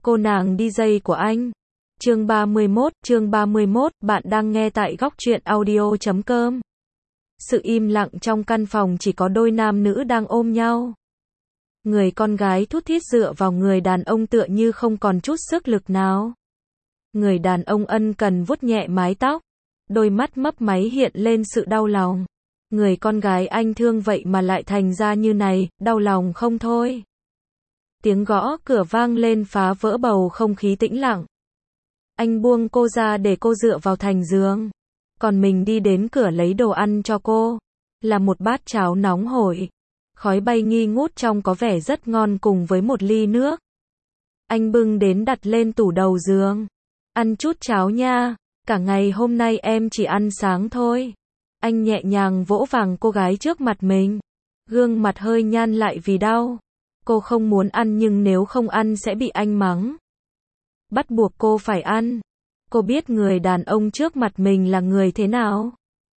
Cô nàng DJ của anh. Chương 31, bạn đang nghe tại Góc Truyện Audio.com. Sự im lặng trong căn phòng chỉ có đôi nam nữ đang ôm nhau. Người con gái thút thít dựa vào người đàn ông tựa như không còn chút sức lực nào. Người đàn ông ân cần vuốt nhẹ mái tóc, đôi mắt mấp máy hiện lên sự đau lòng. Người con gái anh thương vậy mà lại thành ra như này, đau lòng không thôi. Tiếng gõ cửa vang lên phá vỡ bầu không khí tĩnh lặng. Anh buông cô ra để cô dựa vào thành giường, còn mình đi đến cửa lấy đồ ăn cho cô, là một bát cháo nóng hổi. Khói bay nghi ngút trong có vẻ rất ngon cùng với một ly nước. Anh bưng đến đặt lên tủ đầu giường. Ăn chút cháo nha, cả ngày hôm nay em chỉ ăn sáng thôi. Anh nhẹ nhàng vỗ vàng cô gái trước mặt mình. Gương mặt hơi nhăn lại vì đau. Cô không muốn ăn nhưng nếu không ăn sẽ bị anh mắng. Bắt buộc cô phải ăn. Cô biết người đàn ông trước mặt mình là người thế nào,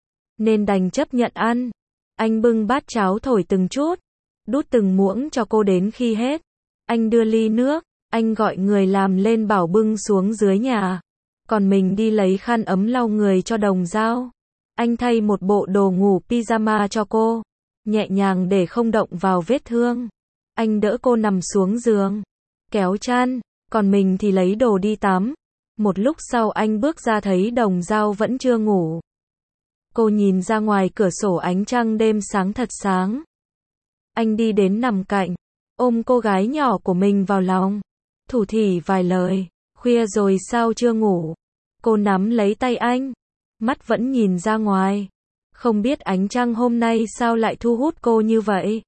nên đành chấp nhận ăn. Anh bưng bát cháo thổi từng chút, đút từng muỗng cho cô đến khi hết. Anh đưa ly nước, anh gọi người làm lên bảo bưng xuống dưới nhà. Còn mình đi lấy khăn ấm lau người cho Đồng Dao. Anh thay một bộ đồ ngủ pyjama cho cô, nhẹ nhàng để không động vào vết thương. Anh đỡ cô nằm xuống giường, kéo chăn, còn mình thì lấy đồ đi tắm. Một lúc sau anh bước ra thấy Đồng Dao vẫn chưa ngủ. Cô nhìn ra ngoài cửa sổ ánh trăng đêm sáng thật sáng. Anh đi đến nằm cạnh, ôm cô gái nhỏ của mình vào lòng, thủ thỉ vài lời. Khuya rồi sao chưa ngủ? Cô nắm lấy tay anh, mắt vẫn nhìn ra ngoài. Không biết ánh trăng hôm nay sao lại thu hút cô như vậy.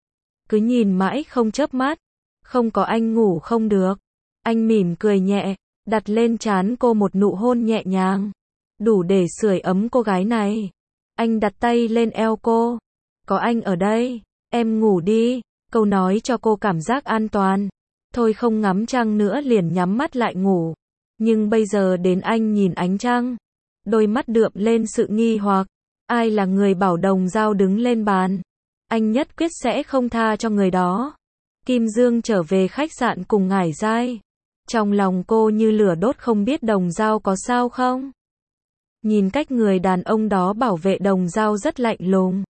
Cứ nhìn mãi không chớp mắt. Không có anh ngủ không được. Anh mỉm cười nhẹ, đặt lên trán cô một nụ hôn nhẹ nhàng, đủ để sưởi ấm cô gái này. Anh đặt tay lên eo cô. Có anh ở đây, em ngủ đi. Câu nói cho cô cảm giác an toàn. Thôi không ngắm trăng nữa liền nhắm mắt lại ngủ. Nhưng bây giờ đến anh nhìn ánh trăng, đôi mắt đượm lên sự nghi hoặc. Ai là người bảo Đồng Dao đứng lên bàn? Anh nhất quyết sẽ không tha cho người đó. Kim Dương trở về khách sạn cùng Ngải Giai. Trong lòng cô như lửa đốt không biết Đồng Dao có sao không. Nhìn cách người đàn ông đó bảo vệ Đồng Dao rất lạnh lùng.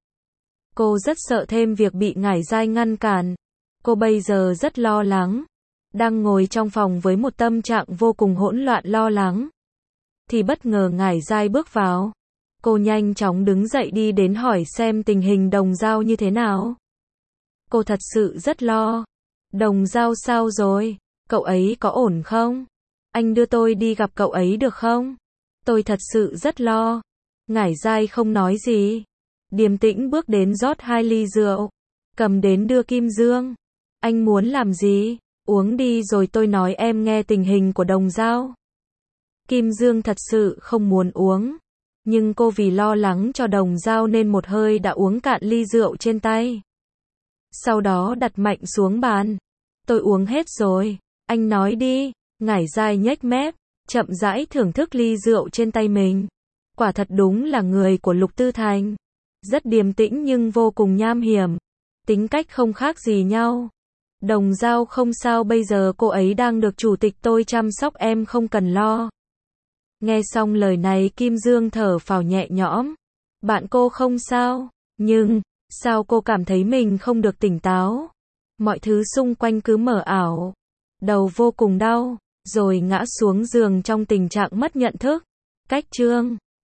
Cô rất sợ thêm việc bị Ngải Giai ngăn cản. Cô bây giờ rất lo lắng. Đang ngồi trong phòng với một tâm trạng vô cùng hỗn loạn lo lắng, thì bất ngờ Ngải Giai bước vào. Cô nhanh chóng đứng dậy đi đến hỏi xem tình hình Đồng Dao như thế nào. Cô thật sự rất lo. Đồng Dao sao rồi? Cậu ấy có ổn không? Anh đưa tôi đi gặp cậu ấy được không? Tôi thật sự rất lo. Ngải Giai không nói gì, điềm tĩnh bước đến rót 2 ly rượu, cầm đến đưa Kim Dương. Anh muốn làm gì? Uống đi rồi tôi nói em nghe tình hình của Đồng Dao. Kim Dương thật sự không muốn uống, nhưng cô vì lo lắng cho Đồng Dao nên một hơi đã uống cạn ly rượu trên tay. Sau đó đặt mạnh xuống bàn. Tôi uống hết rồi, anh nói đi. Ngải Giai nhếch mép, chậm rãi thưởng thức ly rượu trên tay mình. Quả thật đúng là người của Lục Tư Thành. Rất điềm tĩnh nhưng vô cùng nham hiểm. Tính cách không khác gì nhau. Đồng Dao không sao, bây giờ cô ấy đang được chủ tịch tôi chăm sóc, em không cần lo. Nghe xong lời này Kim Dương thở phào nhẹ nhõm. Bạn cô không sao, nhưng sao cô cảm thấy mình không được tỉnh táo? Mọi thứ xung quanh cứ mờ ảo. Đầu vô cùng đau, rồi ngã xuống giường trong tình trạng mất nhận thức. Cách chương